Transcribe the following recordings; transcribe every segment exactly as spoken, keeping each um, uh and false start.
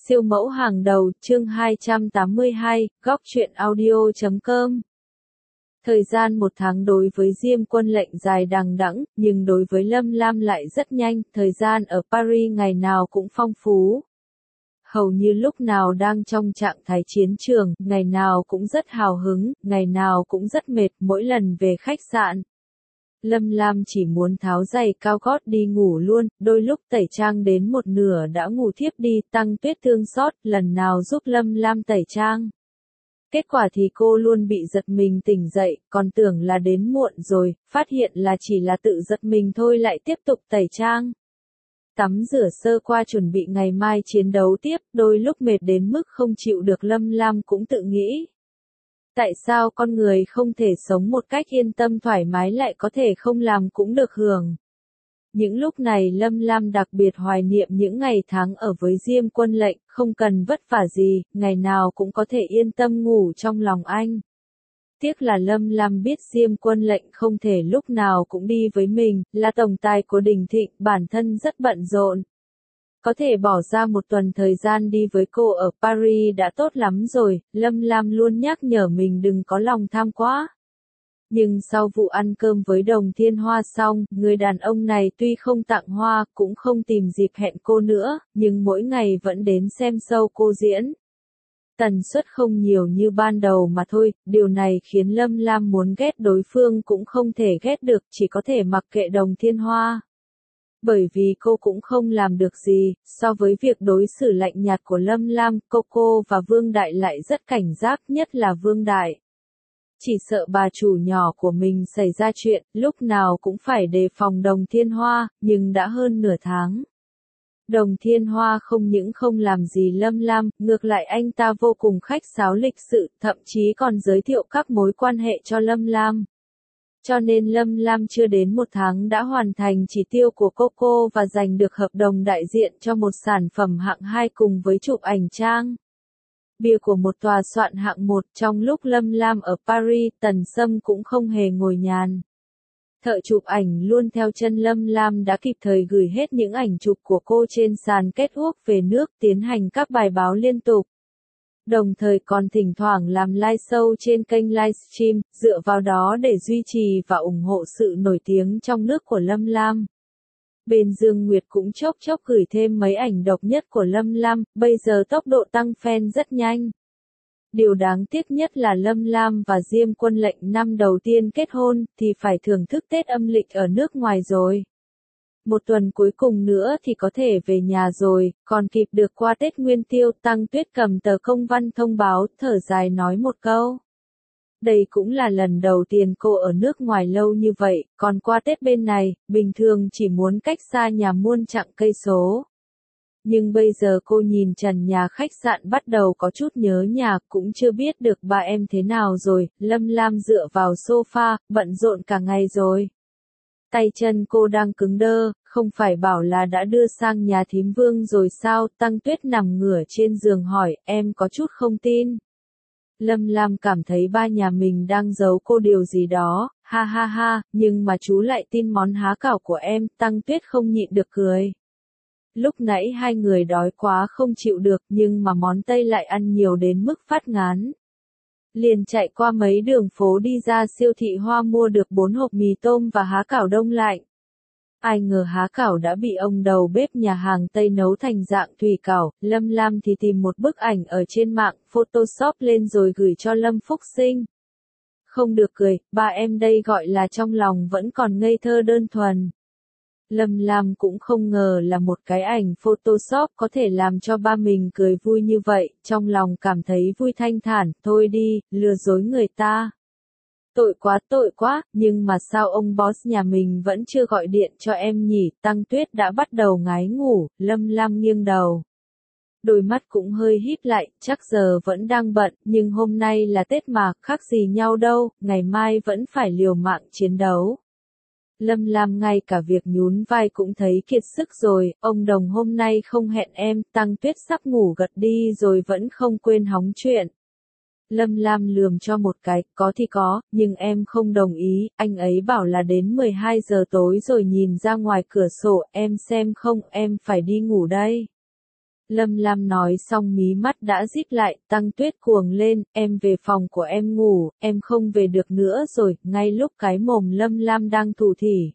Siêu mẫu hàng đầu, chương hai trăm tám mươi hai, góc truyện audio chấm com. Thời gian một tháng đối với Diêm Quân Lệnh dài đằng đẵng, nhưng đối với Lâm Lam lại rất nhanh, thời gian ở Paris ngày nào cũng phong phú. Hầu như lúc nào đang trong trạng thái chiến trường, ngày nào cũng rất hào hứng, ngày nào cũng rất mệt, mỗi lần về khách sạn. Lâm Lam chỉ muốn tháo giày cao gót đi ngủ luôn, đôi lúc tẩy trang đến một nửa đã ngủ thiếp đi, Tăng Tuyết thương xót, lần nào giúp Lâm Lam tẩy trang. Kết quả thì cô luôn bị giật mình tỉnh dậy, còn tưởng là đến muộn rồi, phát hiện là chỉ là tự giật mình thôi lại tiếp tục tẩy trang. Tắm rửa sơ qua chuẩn bị ngày mai chiến đấu tiếp, đôi lúc mệt đến mức không chịu được Lâm Lam cũng tự nghĩ. Tại sao con người không thể sống một cách yên tâm thoải mái lại có thể không làm cũng được hưởng? Những lúc này Lâm Lam đặc biệt hoài niệm những ngày tháng ở với Diêm Quân Lệnh, không cần vất vả gì, ngày nào cũng có thể yên tâm ngủ trong lòng anh. Tiếc là Lâm Lam biết Diêm Quân Lệnh không thể lúc nào cũng đi với mình, là tổng tài của Đình Thịnh, bản thân rất bận rộn. Có thể bỏ ra một tuần thời gian đi với cô ở Paris đã tốt lắm rồi, Lâm Lam luôn nhắc nhở mình đừng có lòng tham quá. Nhưng sau vụ ăn cơm với Đồng Thiên Hoa xong, người đàn ông này tuy không tặng hoa, cũng không tìm dịp hẹn cô nữa, nhưng mỗi ngày vẫn đến xem show cô diễn. Tần suất không nhiều như ban đầu mà thôi, điều này khiến Lâm Lam muốn ghét đối phương cũng không thể ghét được, chỉ có thể mặc kệ Đồng Thiên Hoa. Bởi vì cô cũng không làm được gì, so với việc đối xử lạnh nhạt của Lâm Lam, Coco và Vương Đại lại rất cảnh giác, nhất là Vương Đại. Chỉ sợ bà chủ nhỏ của mình xảy ra chuyện, lúc nào cũng phải đề phòng Đồng Thiên Hoa, nhưng đã hơn nửa tháng. Đồng Thiên Hoa không những không làm gì Lâm Lam, ngược lại anh ta vô cùng khách sáo lịch sự, thậm chí còn giới thiệu các mối quan hệ cho Lâm Lam. Cho nên Lâm Lam chưa đến một tháng đã hoàn thành chỉ tiêu của Coco và giành được hợp đồng đại diện cho một sản phẩm hạng hai cùng với chụp ảnh trang. Bìa của một tòa soạn hạng một, trong lúc Lâm Lam ở Paris, Tần Sâm cũng không hề ngồi nhàn. Thợ chụp ảnh luôn theo chân Lâm Lam đã kịp thời gửi hết những ảnh chụp của cô trên sàn catwalk về nước, tiến hành các bài báo liên tục. Đồng thời còn thỉnh thoảng làm live show trên kênh livestream, dựa vào đó để duy trì và ủng hộ sự nổi tiếng trong nước của Lâm Lam. Bên Dương Nguyệt cũng chốc chốc gửi thêm mấy ảnh độc nhất của Lâm Lam, bây giờ tốc độ tăng fan rất nhanh. Điều đáng tiếc nhất là Lâm Lam và Diêm Quân Lệnh năm đầu tiên kết hôn, thì phải thưởng thức Tết âm lịch ở nước ngoài rồi. Một tuần cuối cùng nữa thì có thể về nhà rồi, còn kịp được qua Tết Nguyên Tiêu. Tăng Tuyết cầm tờ công văn thông báo, thở dài nói một câu. Đây cũng là lần đầu tiên cô ở nước ngoài lâu như vậy, còn qua Tết bên này, bình thường chỉ muốn cách xa nhà muôn chặng cây số. Nhưng bây giờ cô nhìn trần nhà khách sạn bắt đầu có chút nhớ nhà, cũng chưa biết được ba em thế nào rồi. Lâm Lam dựa vào sofa, bận rộn cả ngày rồi. Tay chân cô đang cứng đơ, không phải bảo là đã đưa sang nhà thím Vương rồi sao? Tăng Tuyết nằm ngửa trên giường hỏi, em có chút không tin. Lâm Lam cảm thấy ba nhà mình đang giấu cô điều gì đó, ha ha ha, nhưng mà chú lại tin món há cảo của em. Tăng Tuyết không nhịn được cười. Lúc nãy hai người đói quá không chịu được, nhưng mà món Tây lại ăn nhiều đến mức phát ngán. Liền chạy qua mấy đường phố đi ra siêu thị Hoa mua được bốn hộp mì tôm và há cảo đông lạnh. Ai ngờ há cảo đã bị ông đầu bếp nhà hàng Tây nấu thành dạng thủy cảo. Lâm Lam thì tìm một bức ảnh ở trên mạng, Photoshop lên rồi gửi cho Lâm Phúc Sinh. Không được cười, ba em đây gọi là trong lòng vẫn còn ngây thơ đơn thuần. Lâm Lam cũng không ngờ là một cái ảnh Photoshop có thể làm cho ba mình cười vui như vậy, trong lòng cảm thấy vui thanh thản, thôi đi, lừa dối người ta. Tội quá tội quá, nhưng mà sao ông boss nhà mình vẫn chưa gọi điện cho em nhỉ? Tăng Tuyết đã bắt đầu ngái ngủ, Lâm Lam nghiêng đầu. Đôi mắt cũng hơi híp lại, chắc giờ vẫn đang bận, nhưng hôm nay là Tết mà, khác gì nhau đâu, ngày mai vẫn phải liều mạng chiến đấu. Lâm Lam ngay cả việc nhún vai cũng thấy kiệt sức rồi, ông Đồng hôm nay không hẹn em. Tăng Tuyết sắp ngủ gật đi rồi vẫn không quên hóng chuyện. Lâm Lam lườm cho một cái, có thì có, nhưng em không đồng ý, anh ấy bảo là đến mười hai giờ tối rồi nhìn ra ngoài cửa sổ, em xem không, em phải đi ngủ đây. Lâm Lam nói xong mí mắt đã díp lại, Tăng Tuyết cuồng lên, em về phòng của em ngủ, em không về được nữa rồi, ngay lúc cái mồm Lâm Lam đang thủ thỉ.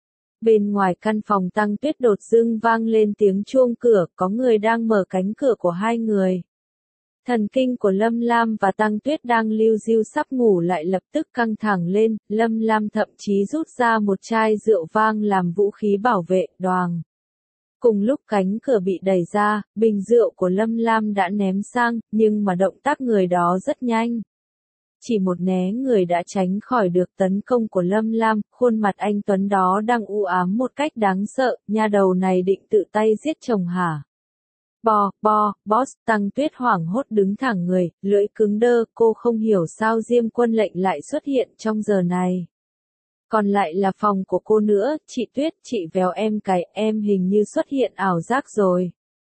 Bên ngoài căn phòng Tăng Tuyết đột dưng vang lên tiếng chuông cửa, có người đang mở cánh cửa của hai người. Thần kinh của Lâm Lam và Tăng Tuyết đang liu riu sắp ngủ lại lập tức căng thẳng lên, Lâm Lam thậm chí rút ra một chai rượu vang làm vũ khí bảo vệ, đoàng. Cùng lúc cánh cửa bị đẩy ra, bình rượu của Lâm Lam đã ném sang, nhưng mà động tác người đó rất nhanh. Chỉ một né người đã tránh khỏi được tấn công của Lâm Lam, khuôn mặt anh Tuấn đó đang u ám một cách đáng sợ, nha đầu này định tự tay giết chồng hả? Bò, bò, boss, Tăng Tuyết hoảng hốt đứng thẳng người, lưỡi cứng đơ, cô không hiểu sao Diêm Quân Lệnh lại xuất hiện trong giờ này. Còn lại là phòng của cô nữa, chị Tuyết, chị véo em cái, em hình như xuất hiện ảo giác rồi.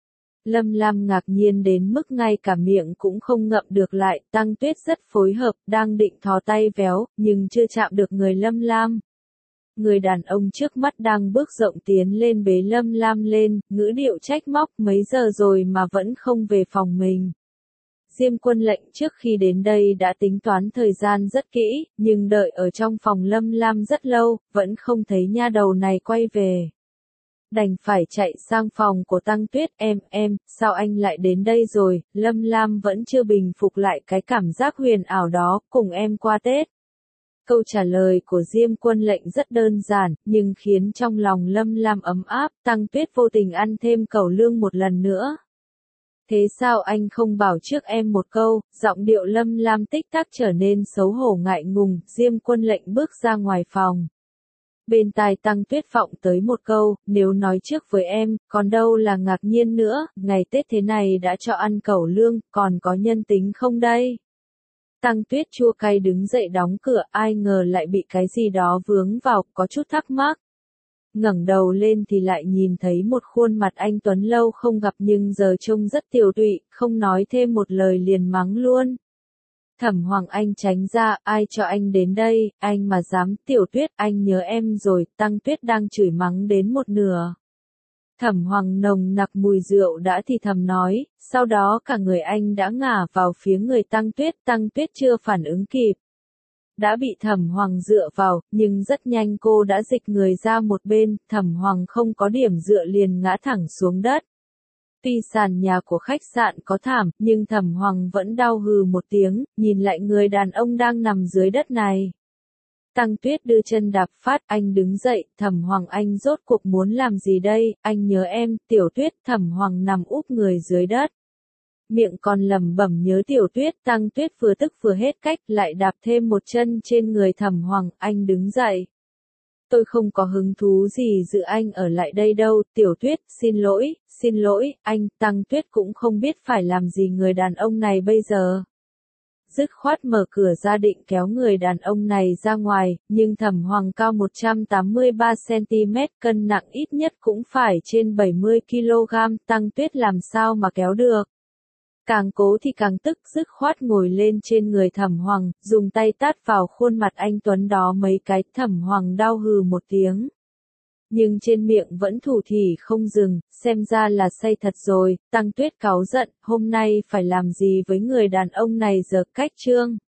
Lâm Lam ngạc nhiên đến mức ngay cả miệng cũng không ngậm được lại, Tăng Tuyết rất phối hợp, đang định thò tay véo, nhưng chưa chạm được người Lâm Lam. Người đàn ông trước mắt đang bước rộng tiến lên bế Lâm Lam lên, ngữ điệu trách móc mấy giờ rồi mà vẫn không về phòng mình. Diêm Quân Lệnh trước khi đến đây đã tính toán thời gian rất kỹ, nhưng đợi ở trong phòng Lâm Lam rất lâu, vẫn không thấy nha đầu này quay về. Đành phải chạy sang phòng của Tăng Tuyết, em, em, sao anh lại đến đây rồi, Lâm Lam vẫn chưa bình phục lại cái cảm giác huyền ảo đó, cùng em qua Tết. Câu trả lời của Diêm Quân Lệnh rất đơn giản, nhưng khiến trong lòng Lâm Lam ấm áp, Tăng Tuyết vô tình ăn thêm cẩu lương một lần nữa. Thế sao anh không bảo trước em một câu, giọng điệu Lâm Lam tích tắc trở nên xấu hổ ngại ngùng, Diêm Quân Lệnh bước ra ngoài phòng. Bên tai Tăng Tuyết vọng tới một câu, nếu nói trước với em, còn đâu là ngạc nhiên nữa, ngày Tết thế này đã cho ăn cẩu lương, còn có nhân tính không đây? Tăng Tuyết chua cay đứng dậy đóng cửa, ai ngờ lại bị cái gì đó vướng vào, có chút thắc mắc. Ngẩng đầu lên thì lại nhìn thấy một khuôn mặt anh Tuấn lâu không gặp nhưng giờ trông rất tiều tụy, không nói thêm một lời liền mắng luôn. Thẩm Hoàng Anh tránh ra, ai cho anh đến đây, anh mà dám, Tiểu Tuyết, anh nhớ em rồi, Tăng Tuyết đang chửi mắng đến một nửa. Thẩm Hoàng nồng nặc mùi rượu đã thì thầm nói, sau đó cả người anh đã ngả vào phía người Tăng Tuyết, Tăng Tuyết chưa phản ứng kịp. Đã bị Thẩm Hoàng dựa vào, nhưng rất nhanh cô đã dịch người ra một bên, Thẩm Hoàng không có điểm dựa liền ngã thẳng xuống đất. Tuy sàn nhà của khách sạn có thảm, nhưng Thẩm Hoàng vẫn đau hừ một tiếng, nhìn lại người đàn ông đang nằm dưới đất này. Tăng Tuyết đưa chân đạp phát, anh đứng dậy, Thẩm Hoàng anh rốt cuộc muốn làm gì đây, anh nhớ em, Tiểu Tuyết, Thẩm Hoàng nằm úp người dưới đất. Miệng còn lẩm bẩm nhớ Tiểu Tuyết, Tăng Tuyết vừa tức vừa hết cách, lại đạp thêm một chân trên người Thẩm Hoàng, anh đứng dậy. Tôi không có hứng thú gì giữ anh ở lại đây đâu, Tiểu Tuyết, xin lỗi, xin lỗi, anh, Tăng Tuyết cũng không biết phải làm gì người đàn ông này bây giờ. Dứt khoát mở cửa ra định kéo người đàn ông này ra ngoài, nhưng Thẩm Hoàng cao một trăm tám mươi ba xăng-ti-mét, cân nặng ít nhất cũng phải trên bảy mươi ki lô gam, Tăng Tuyết làm sao mà kéo được. Càng cố thì càng tức, dứt khoát ngồi lên trên người Thẩm Hoàng, dùng tay tát vào khuôn mặt anh Tuấn đó mấy cái, Thẩm Hoàng đau hừ một tiếng. Nhưng trên miệng vẫn thủ thỉ không dừng, xem ra là say thật rồi, Tăng Tuyết cáu giận, hôm nay phải làm gì với người đàn ông này giờ cách trương.